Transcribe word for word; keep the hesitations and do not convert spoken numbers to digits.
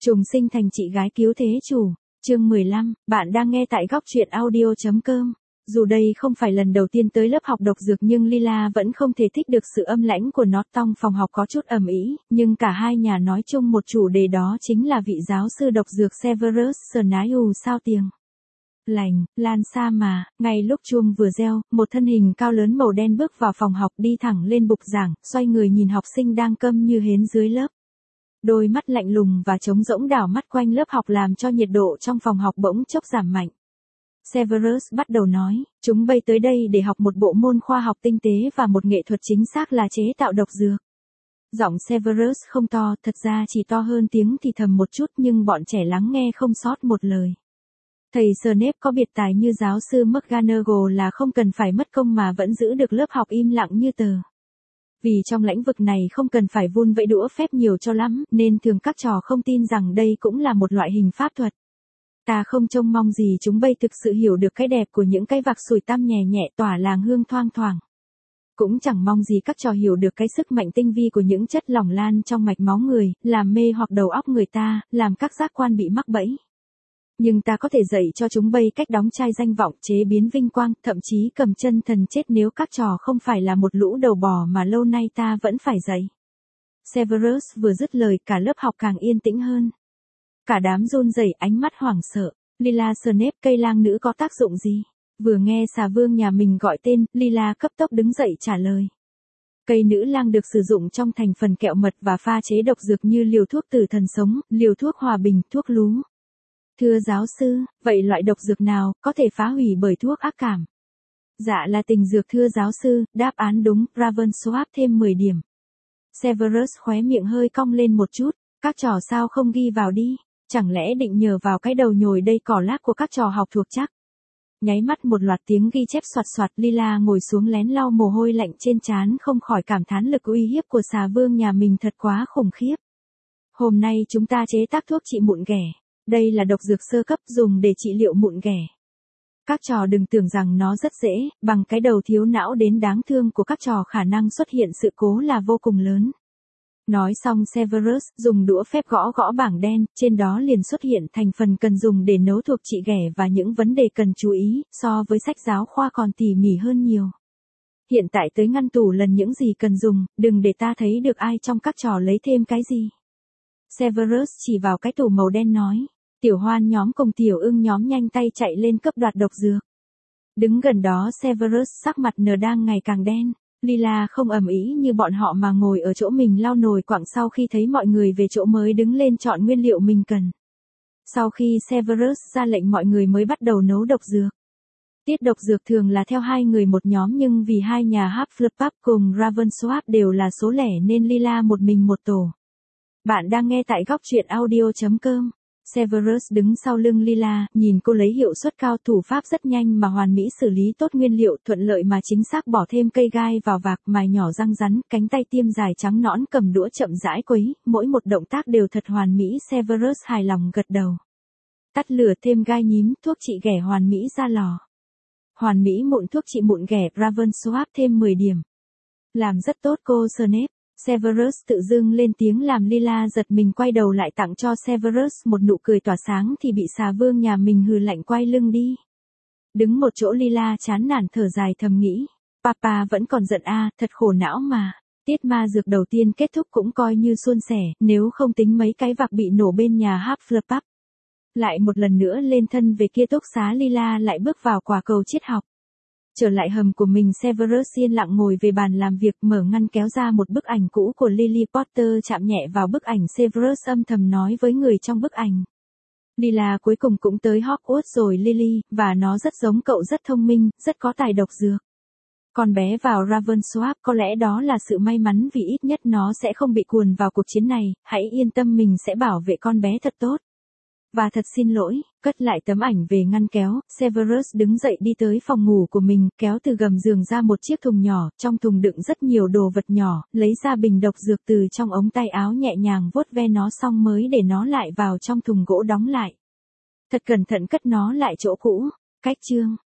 Trùng sinh thành chị gái cứu thế chủ. Chương mười lăm, bạn đang nghe tại góc truyện audio.com. Dù đây không phải lần đầu tiên tới lớp học độc dược nhưng Lila vẫn không thể thích được sự âm lãnh của nó. Trong phòng học có chút ầm ĩ, nhưng cả hai nhà nói chung một chủ đề, đó chính là vị giáo sư độc dược Severus Snape sao tiếng lành, lan xa mà. Ngay lúc chuông vừa reo, một thân hình cao lớn màu đen bước vào phòng học, đi thẳng lên bục giảng, xoay người nhìn học sinh đang câm như hến dưới lớp. Đôi mắt lạnh lùng và trống rỗng đảo mắt quanh lớp học làm cho nhiệt độ trong phòng học bỗng chốc giảm mạnh. Severus bắt đầu nói, chúng bay tới đây để học một bộ môn khoa học tinh tế và một nghệ thuật chính xác là chế tạo độc dược. Giọng Severus không to, thật ra chỉ to hơn tiếng thì thầm một chút, nhưng bọn trẻ lắng nghe không sót một lời. Thầy Snape có biệt tài như giáo sư McGonagall là không cần phải mất công mà vẫn giữ được lớp học im lặng như tờ. Vì trong lĩnh vực này không cần phải vun vẫy đũa phép nhiều cho lắm, nên thường các trò không tin rằng đây cũng là một loại hình pháp thuật. Ta không trông mong gì chúng bay thực sự hiểu được cái đẹp của những cái vạc sủi tăm nhẹ nhẹ tỏa làng hương thoang thoảng. Cũng chẳng mong gì các trò hiểu được cái sức mạnh tinh vi của những chất lỏng lan trong mạch máu người, làm mê hoặc đầu óc người ta, làm các giác quan bị mắc bẫy. Nhưng ta có thể dạy cho chúng bay cách đóng chai danh vọng, chế biến vinh quang, thậm chí cầm chân thần chết nếu các trò không phải là một lũ đầu bò mà lâu nay ta vẫn phải dạy. Severus vừa dứt lời, cả lớp học càng yên tĩnh hơn. Cả đám run rẩy, ánh mắt hoảng sợ. Lila Snape, cây lang nữ có tác dụng gì? Vừa nghe xà vương nhà mình gọi tên, Lila cấp tốc đứng dậy trả lời. Cây nữ lang được sử dụng trong thành phần kẹo mật và pha chế độc dược như liều thuốc tử thần sống, liều thuốc hòa bình, thuốc lú. Thưa giáo sư, vậy loại độc dược nào có thể phá hủy bởi thuốc ác cảm? Dạ là tình dược thưa giáo sư, đáp án đúng, Ravensworth thêm mười điểm. Severus khóe miệng hơi cong lên một chút, các trò sao không ghi vào đi, chẳng lẽ định nhờ vào cái đầu nhồi đây cỏ lác của các trò học thuộc chắc? Nháy mắt một loạt tiếng ghi chép soạt soạt, Lila ngồi xuống lén lau mồ hôi lạnh trên trán, không khỏi cảm thán lực uy hiếp của xà vương nhà mình thật quá khủng khiếp. Hôm nay chúng ta chế tác thuốc trị mụn ghẻ. Đây là độc dược sơ cấp dùng để trị liệu mụn ghẻ. Các trò đừng tưởng rằng nó rất dễ, bằng cái đầu thiếu não đến đáng thương của các trò khả năng xuất hiện sự cố là vô cùng lớn. Nói xong Severus dùng đũa phép gõ gõ bảng đen, trên đó liền xuất hiện thành phần cần dùng để nấu thuốc trị ghẻ và những vấn đề cần chú ý, so với sách giáo khoa còn tỉ mỉ hơn nhiều. Hiện tại tới ngăn tủ lần những gì cần dùng, đừng để ta thấy được ai trong các trò lấy thêm cái gì. Severus chỉ vào cái tủ màu đen nói. Tiểu hoan nhóm cùng tiểu ưng nhóm nhanh tay chạy lên cấp đoạt độc dược. Đứng gần đó Severus sắc mặt nờ đang ngày càng đen. Lila không ầm ĩ như bọn họ mà ngồi ở chỗ mình lau nồi quặng sau khi thấy mọi người về chỗ mới đứng lên chọn nguyên liệu mình cần. Sau khi Severus ra lệnh mọi người mới bắt đầu nấu độc dược. Tiết độc dược thường là theo hai người một nhóm nhưng vì hai nhà Hufflepuff cùng Ravensworth đều là số lẻ nên Lila một mình một tổ. Bạn đang nghe tại góc truyện audio.com. Severus đứng sau lưng Lila, nhìn cô lấy hiệu suất cao, thủ pháp rất nhanh mà hoàn mỹ, xử lý tốt nguyên liệu, thuận lợi mà chính xác, bỏ thêm cây gai vào vạc, mài nhỏ răng rắn, cánh tay tiêm dài trắng nõn cầm đũa chậm rãi quấy, mỗi một động tác đều thật hoàn mỹ. Severus hài lòng gật đầu. Tắt lửa, thêm gai nhím, thuốc trị ghẻ hoàn mỹ ra lò. Hoàn mỹ mụn, thuốc trị mụn ghẻ, Ravensworth thêm mười điểm. Làm rất tốt cô Snape. Severus tự dưng lên tiếng làm Lila giật mình, quay đầu lại tặng cho Severus một nụ cười tỏa sáng thì bị xà vương nhà mình hừ lạnh quay lưng đi. Đứng một chỗ Lila chán nản thở dài thầm nghĩ. Papa vẫn còn giận a, à, thật khổ não mà. Tiết ma dược đầu tiên kết thúc cũng coi như suôn sẻ, nếu không tính mấy cái vạc bị nổ bên nhà Hufflepuff. Lại một lần nữa lên thân về kia túc xá, Lila lại bước vào quả cầu triết học. Trở lại hầm của mình, Severus yên lặng ngồi về bàn làm việc, mở ngăn kéo ra một bức ảnh cũ của Lily Potter, chạm nhẹ vào bức ảnh. Severus âm thầm nói với người trong bức ảnh. Lila cuối cùng cũng tới Hogwarts rồi Lily, và nó rất giống cậu, rất thông minh, rất có tài độc dược. Con bé vào Ravensworth, có lẽ đó là sự may mắn vì ít nhất nó sẽ không bị cuốn vào cuộc chiến này, hãy yên tâm mình sẽ bảo vệ con bé thật tốt. Và thật xin lỗi, cất lại tấm ảnh về ngăn kéo, Severus đứng dậy đi tới phòng ngủ của mình, kéo từ gầm giường ra một chiếc thùng nhỏ, trong thùng đựng rất nhiều đồ vật nhỏ, lấy ra bình độc dược từ trong ống tay áo, nhẹ nhàng vuốt ve nó xong mới để nó lại vào trong thùng gỗ đóng lại. Thật cẩn thận cất nó lại chỗ cũ. Cách chương